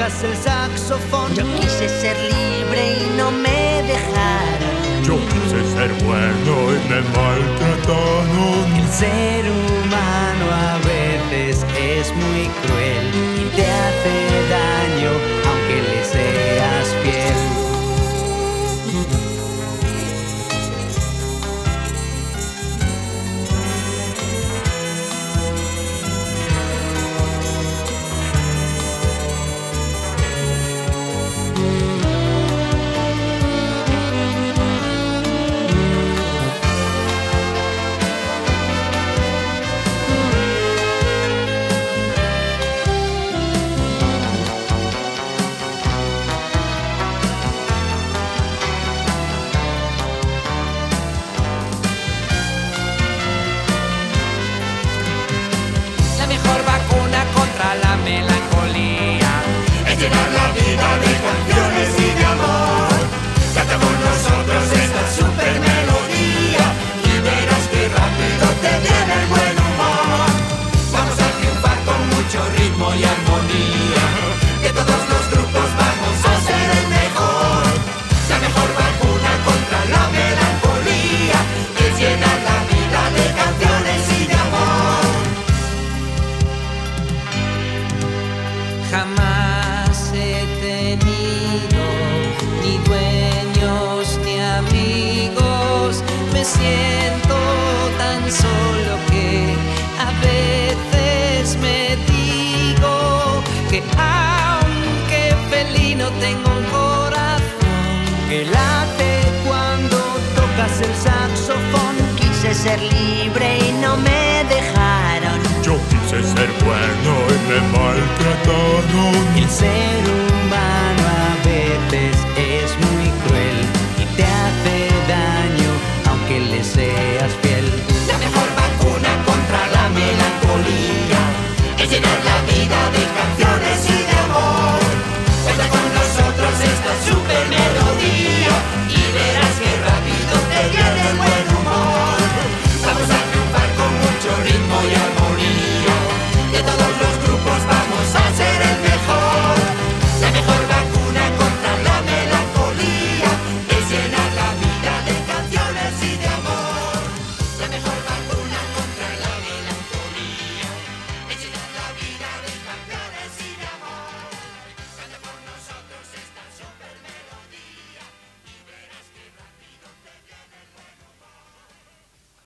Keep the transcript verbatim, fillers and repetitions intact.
tocas el saxofón. Yo quise ser libre y no me dejaron. Yo quise ser bueno y me maltrataron. El ser humano a veces es muy cruel y te hace daño aunque le seas fiel. La mejor vacuna contra la melancolía es llenar la vida de canciones y de amor. Canta con nosotros esta super melodía y verás que rápido te viene el buen humor. Vamos a triunfar con mucho ritmo y armonía. De todos los grupos vamos a ser el mejor. La mejor vacuna contra la melancolía es llenar la vida de canciones y de amor. Jamás he tenido ni dueños ni amigos. Me siento tan solo que a veces me digo que aunque felino tengo un corazón Que late cuando tocas el saxofón. Quise ser libre y no me dejaron. Yo quise ser bueno y me maltrataron. El ser